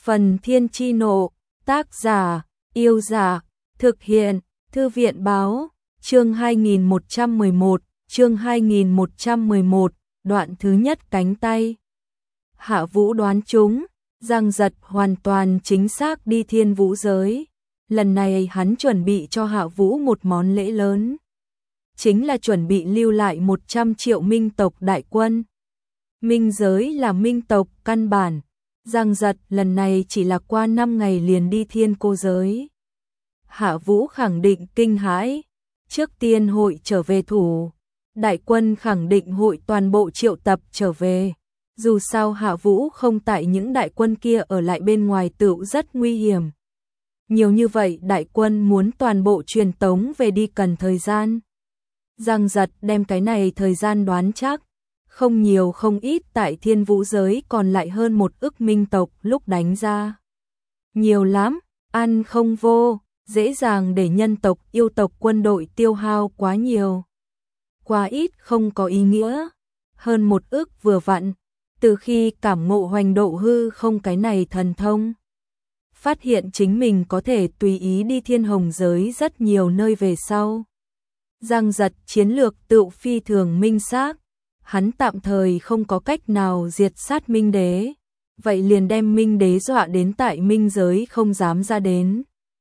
Phần Thiên Chi Nộ, tác giả, Yêu Giả, thực hiện, Thư viện Báo, chương 2111, đoạn thứ nhất cánh tay. Hạ Vũ đoán trúng, Giang Giật hoàn toàn chính xác đi Thiên Vũ giới. Lần này hắn chuẩn bị cho Hạ Vũ một món lễ lớn. Chính là chuẩn bị lưu lại 100 triệu minh tộc đại quân. Minh giới là minh tộc căn bản. Giang Giật lần này chỉ là qua 5 ngày liền đi Thiên Cô giới. Hạ Vũ khẳng định kinh hãi. Trước tiên hội trở về thủ. Đại quân khẳng định hội toàn bộ triệu tập trở về. Dù sao Hạ Vũ không tại những đại quân kia ở lại bên ngoài tựu rất nguy hiểm. Nhiều như vậy đại quân muốn toàn bộ truyền tống về đi cần thời gian. Giang Giật đem cái này thời gian đoán chắc. Không nhiều không ít tại Thiên Vũ giới còn lại hơn 1 ức minh tộc lúc đánh ra. Nhiều lắm, ăn không vô, dễ dàng để nhân tộc yêu tộc quân đội tiêu hao quá nhiều. Quá ít không có ý nghĩa, hơn 1 ức vừa vặn, từ khi cảm ngộ hoành độ hư không cái này thần thông. Phát hiện chính mình có thể tùy ý đi Thiên Hồng giới rất nhiều nơi về sau. Giang Giật chiến lược tựu phi thường minh xác. Hắn tạm thời không có cách nào diệt sát Minh Đế, vậy liền đem Minh Đế dọa đến tại Minh giới không dám ra đến.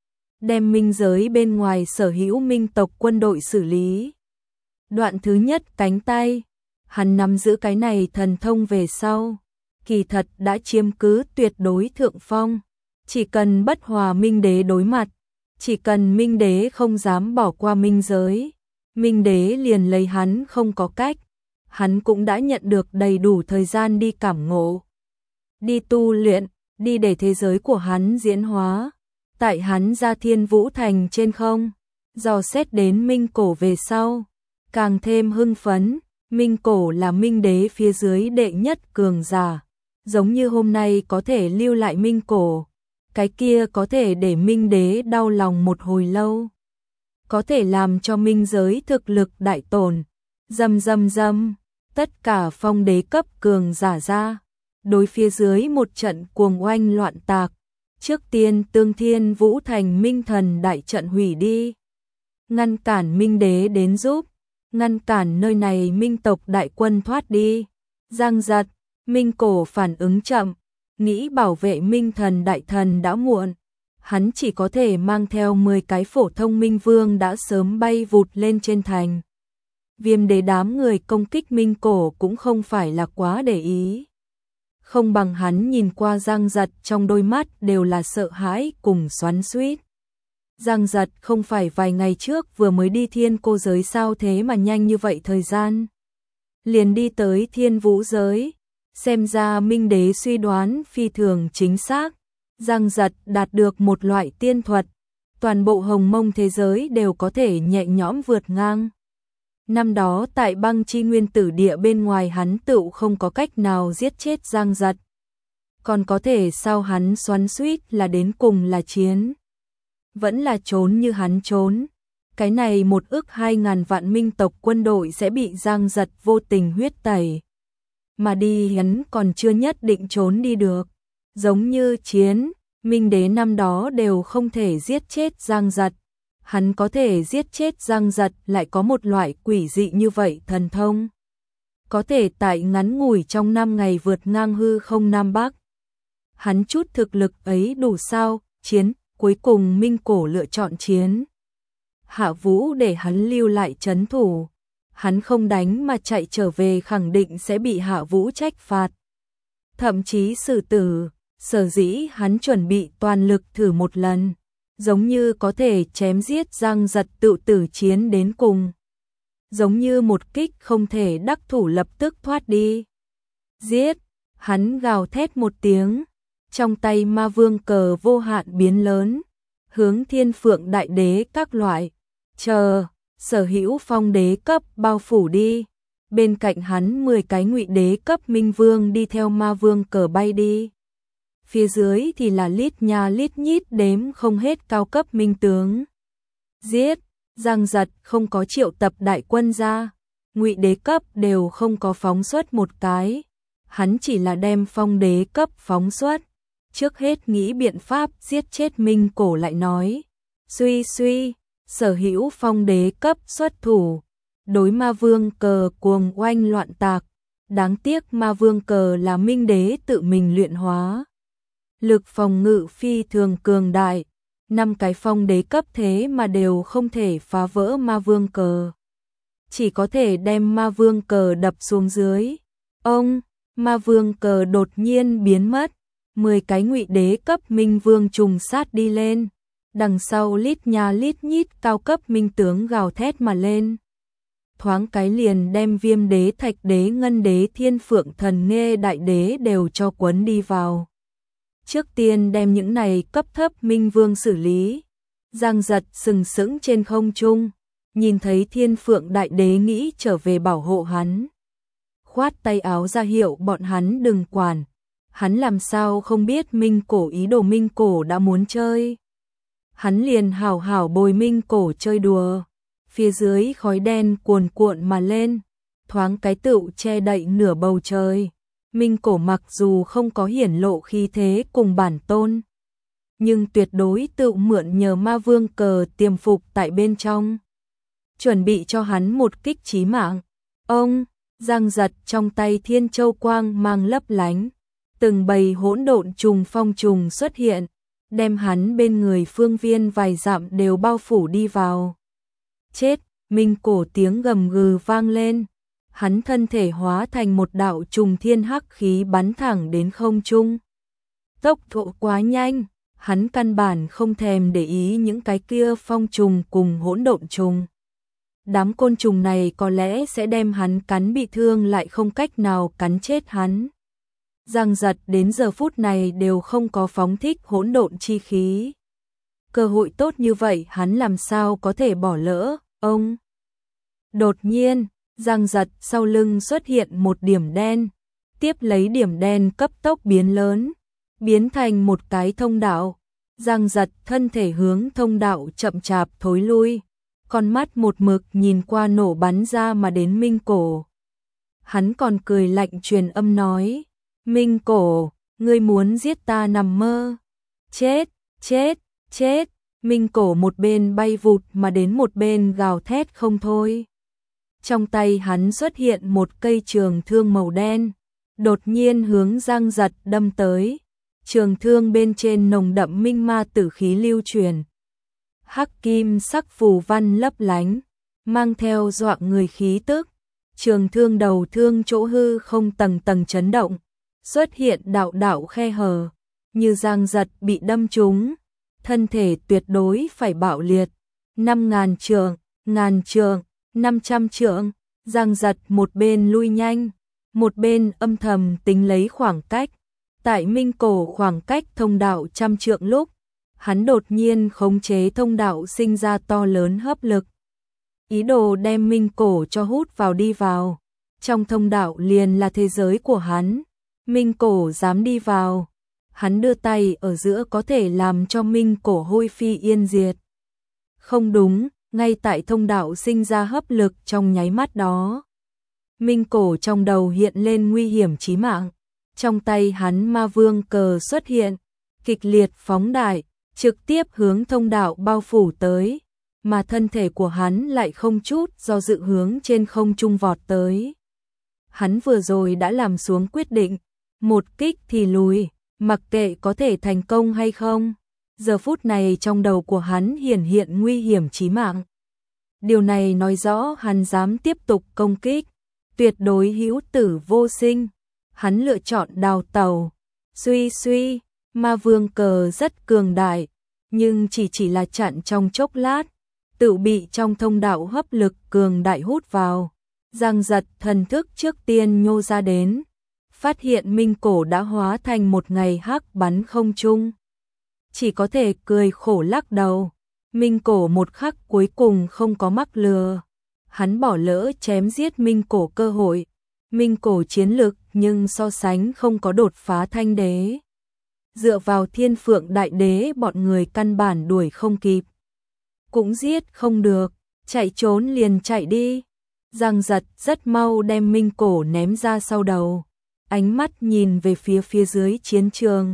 Đem Minh giới bên ngoài sở hữu minh tộc quân đội xử lý. Đoạn thứ nhất cánh tay, hắn nắm giữ cái này thần thông về sau, kỳ thật đã chiếm cứ tuyệt đối thượng phong. Chỉ cần bất hòa Minh Đế đối mặt, chỉ cần Minh Đế không dám bỏ qua Minh giới, Minh Đế liền lấy hắn không có cách. Hắn cũng đã nhận được đầy đủ thời gian đi cảm ngộ, đi tu luyện, đi để thế giới của hắn diễn hóa. Tại hắn ra Thiên Vũ Thành trên không, dò xét đến Minh Cổ về sau, càng thêm hưng phấn. Minh Cổ là Minh Đế phía dưới đệ nhất cường giả, giống như hôm nay có thể lưu lại Minh Cổ, cái kia có thể để Minh Đế đau lòng một hồi lâu, có thể làm cho Minh giới thực lực đại tổn. Dầm, tất cả phong đế cấp cường giả ra, đối phía dưới một trận cuồng oanh loạn tạc. Trước tiên tương Thiên Vũ Thành Minh Thần đại trận hủy đi, ngăn cản Minh Đế đến giúp, ngăn cản nơi này minh tộc đại quân thoát đi. Giang Giật, Minh Cổ phản ứng chậm, nghĩ bảo vệ Minh Thần đại thần đã muộn. Hắn chỉ có thể mang theo 10 cái phổ thông minh vương đã sớm bay vụt lên trên thành. Viêm Đế đám người công kích Minh Cổ cũng không phải là quá để ý. Không bằng hắn nhìn qua Giang Giật trong đôi mắt đều là sợ hãi cùng xoắn xuýt. Giang Giật không phải vài ngày trước vừa mới đi Thiên Cô giới sao thế mà nhanh như vậy thời gian. Liền đi tới Thiên Vũ giới, xem ra Minh Đế suy đoán phi thường chính xác. Giang Giật đạt được một loại tiên thuật, toàn bộ hồng mông thế giới đều có thể nhẹ nhõm vượt ngang. Năm đó tại Băng Chi Nguyên Tử Địa bên ngoài hắn tựu không có cách nào giết chết Giang Giật. Còn có thể sao hắn xoắn xuýt là đến cùng là chiến. Vẫn là trốn như hắn trốn. Cái này 1 ức 2.000 vạn minh tộc quân đội sẽ bị Giang Giật vô tình huyết tẩy. Mà đi hắn còn chưa nhất định trốn đi được. Giống như chiến, Minh Đế năm đó đều không thể giết chết Giang Giật. Hắn có thể giết chết Giang Giật lại có một loại quỷ dị như vậy thần thông. Có thể tại ngắn ngủi trong 5 ngày vượt ngang hư không Nam Bắc. Hắn chút thực lực ấy đủ sao? Chiến, cuối cùng Minh Cổ lựa chọn chiến. Hạ Vũ để hắn lưu lại trấn thủ. Hắn không đánh mà chạy trở về khẳng định sẽ bị Hạ Vũ trách phạt. Thậm chí xử tử, sở dĩ hắn chuẩn bị toàn lực thử một lần. Giống như có thể chém giết Giang Giật tự tử chiến đến cùng. Giống như một kích không thể đắc thủ lập tức thoát đi. Giết, hắn gào thét một tiếng. Trong tay ma vương cờ vô hạn biến lớn. Hướng Thiên Phượng Đại Đế các loại. Chờ, sở hữu phong đế cấp bao phủ đi. Bên cạnh hắn 10 cái ngụy đế cấp minh vương đi theo ma vương cờ bay đi. Phía dưới thì là lít nha lít nhít đếm không hết cao cấp minh tướng. Giết, Giang Giật không có triệu tập đại quân ra, ngụy đế cấp đều không có phóng xuất một cái. Hắn chỉ là đem phong đế cấp phóng xuất, trước hết nghĩ biện pháp giết chết Minh Cổ lại nói. Suy suy, Sở Hữu Phong đế cấp xuất thủ, đối Ma Vương Cờ cuồng oanh loạn tạc. Đáng tiếc Ma Vương Cờ là Minh đế tự mình luyện hóa. Lực phòng ngự phi thường cường đại, 5 cái phong đế cấp thế mà đều không thể phá vỡ Ma Vương Cờ. Chỉ có thể đem Ma Vương Cờ đập xuống dưới. Ma Vương Cờ đột nhiên biến mất, 10 cái ngụy đế cấp Minh Vương trùng sát đi lên. Đằng sau lít nha lít nhít cao cấp minh tướng gào thét mà lên. Thoáng cái liền đem Viêm đế, Thạch đế, Ngân đế, Thiên Phượng thần Nghê đại đế đều cho quấn đi vào. Trước tiên đem những này cấp thấp Minh Vương xử lý. Giang Giật sừng sững trên không trung, nhìn thấy Thiên Phượng đại đế nghĩ trở về bảo hộ hắn. Khoát tay áo ra hiệu bọn hắn đừng quản. Hắn làm sao không biết Minh Cổ ý đồ, Minh Cổ đã muốn chơi. Hắn liền hảo hảo bồi Minh Cổ chơi đùa. Phía dưới khói đen cuồn cuộn mà lên, thoáng cái tựu che đậy nửa bầu trời. Minh Cổ mặc dù không có hiển lộ khí thế cùng bản tôn, nhưng tuyệt đối tự mượn nhờ Ma Vương Cờ tiềm phục tại bên trong, chuẩn bị cho hắn một kích chí mạng. Giang Giật trong tay Thiên Châu quang mang lấp lánh, từng bầy hỗn độn trùng phong trùng xuất hiện, đem hắn bên người phương viên vài dặm đều bao phủ đi vào. Chết, Minh Cổ tiếng gầm gừ vang lên, hắn thân thể hóa thành một đạo trùng thiên hắc khí bắn thẳng đến không trung. Tốc độ quá nhanh, hắn căn bản không thèm để ý những cái kia phong trùng cùng hỗn độn trùng. Đám côn trùng này có lẽ sẽ đem hắn cắn bị thương, lại không cách nào cắn chết hắn. Giang Giật đến giờ phút này đều không có phóng thích hỗn độn chi khí. Cơ hội tốt như vậy hắn làm sao có thể bỏ lỡ. Đột nhiên, Giang Giật sau lưng xuất hiện một điểm đen, tiếp lấy điểm đen cấp tốc biến lớn, biến thành một cái thông đạo. Giang Giật thân thể hướng thông đạo chậm chạp thối lui, con mắt một mực nhìn qua nổ bắn ra mà đến Minh Cổ. Hắn còn cười lạnh truyền âm nói, Minh Cổ, ngươi muốn giết ta nằm mơ. Chết, chết, chết. Minh Cổ một bên bay vụt mà đến một bên gào thét không thôi. Trong tay hắn xuất hiện một cây trường thương màu đen, đột nhiên hướng Giang Giật đâm tới. Trường thương bên trên nồng đậm minh ma tử khí lưu truyền. Hắc kim sắc phù văn lấp lánh, mang theo dọa người khí tức. Trường thương đầu thương chỗ hư không tầng tầng chấn động, xuất hiện đạo đạo khe hở, như Giang Giật bị đâm trúng, thân thể tuyệt đối phải bạo liệt. 5.000 trượng, 1.000 trượng, 500 trượng, Giang Giật một bên lui nhanh, một bên âm thầm tính lấy khoảng cách. Tại Minh Cổ khoảng cách thông đạo 100 trượng lúc, hắn đột nhiên khống chế thông đạo sinh ra to lớn hấp lực. Ý đồ đem Minh Cổ cho hút vào đi vào. Trong thông đạo liền là thế giới của hắn. Minh Cổ dám đi vào, hắn đưa tay ở giữa có thể làm cho Minh Cổ hôi phi yên diệt. Không đúng, ngay tại thông đạo sinh ra hấp lực trong nháy mắt đó, Minh Cổ trong đầu hiện lên nguy hiểm chí mạng. Trong tay hắn Ma Vương Cờ xuất hiện, kịch liệt phóng đại, trực tiếp hướng thông đạo bao phủ tới, mà thân thể của hắn lại không chút do dự hướng trên không trung vọt tới. Hắn vừa rồi đã làm xuống quyết định, một kích thì lùi, mặc kệ có thể thành công hay không. Giờ phút này trong đầu của hắn hiện nguy hiểm chí mạng. Điều này nói rõ hắn dám tiếp tục công kích, tuyệt đối hữu tử vô sinh. Hắn lựa chọn đào tẩu. Suy, Ma Vương Cờ rất cường đại, nhưng chỉ là chặn trong chốc lát, tự bị trong thông đạo hấp lực cường đại hút vào. Giang Giật thần thức trước tiên nhô ra đến, phát hiện Minh Cổ đã hóa thành một ngày hắc bắn không trung. Chỉ có thể cười khổ lắc đầu. Minh Cổ một khắc cuối cùng không có mắc lừa. Hắn bỏ lỡ chém giết Minh Cổ cơ hội. Minh Cổ chiến lực nhưng so sánh không có đột phá thanh đế. Dựa vào Thiên Phượng đại đế bọn người căn bản đuổi không kịp. Cũng giết không được, chạy trốn liền chạy đi. Giang Giật rất mau đem Minh Cổ ném ra sau đầu. Ánh mắt nhìn về phía dưới chiến trường.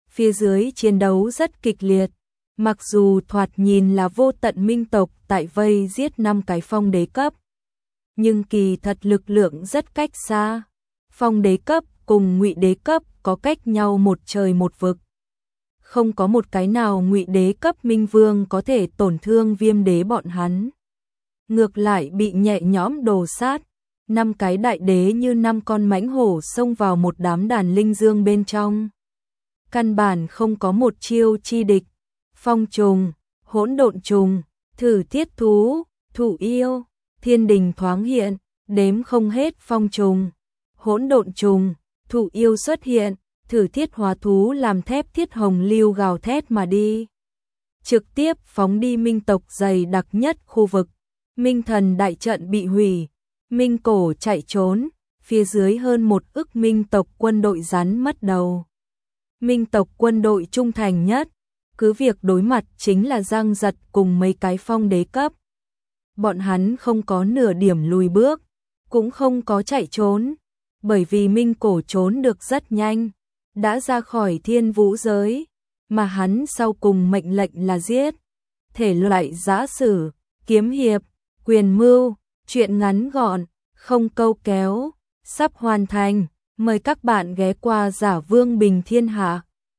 phía dưới chiến đấu rất kịch liệt. Mặc dù thoạt nhìn là vô tận minh tộc tại vây giết 5 cái phong đế cấp, nhưng kỳ thật lực lượng rất cách xa. Phong đế cấp cùng ngụy đế cấp có cách nhau một trời một vực. Không có một cái nào ngụy đế cấp minh vương có thể tổn thương Viêm đế bọn hắn. Ngược lại bị nhẹ nhõm đồ sát. 5 cái đại đế như 5 con mãnh hổ xông vào một đám đàn linh dương bên trong. Căn bản không có một chiêu chi địch. Phong trùng, hỗn độn trùng, thử thiết thú, thụ yêu, thiên đình thoáng hiện, đếm không hết phong trùng, hỗn độn trùng, thụ yêu xuất hiện, thử thiết hóa thú làm thép thiết hồng lưu gào thét mà đi. Trực tiếp phóng đi minh tộc dày đặc nhất khu vực. Minh thần đại trận bị hủy, minh cổ chạy trốn, phía dưới hơn 1 ức minh tộc quân đội rắn mất đầu. Minh tộc quân đội trung thành nhất, cứ việc đối mặt chính là Giang Giật cùng mấy cái phong đế cấp. Bọn hắn không có nửa điểm lùi bước, cũng không có chạy trốn, bởi vì minh cổ trốn được rất nhanh, đã ra khỏi thiên vũ giới, mà hắn sau cùng mệnh lệnh là giết. Thể loại giã sử, kiếm hiệp, quyền mưu, truyện ngắn gọn, không câu kéo, sắp hoàn thành, mời các bạn ghé qua Giả Vương Bình Thiên Hạ.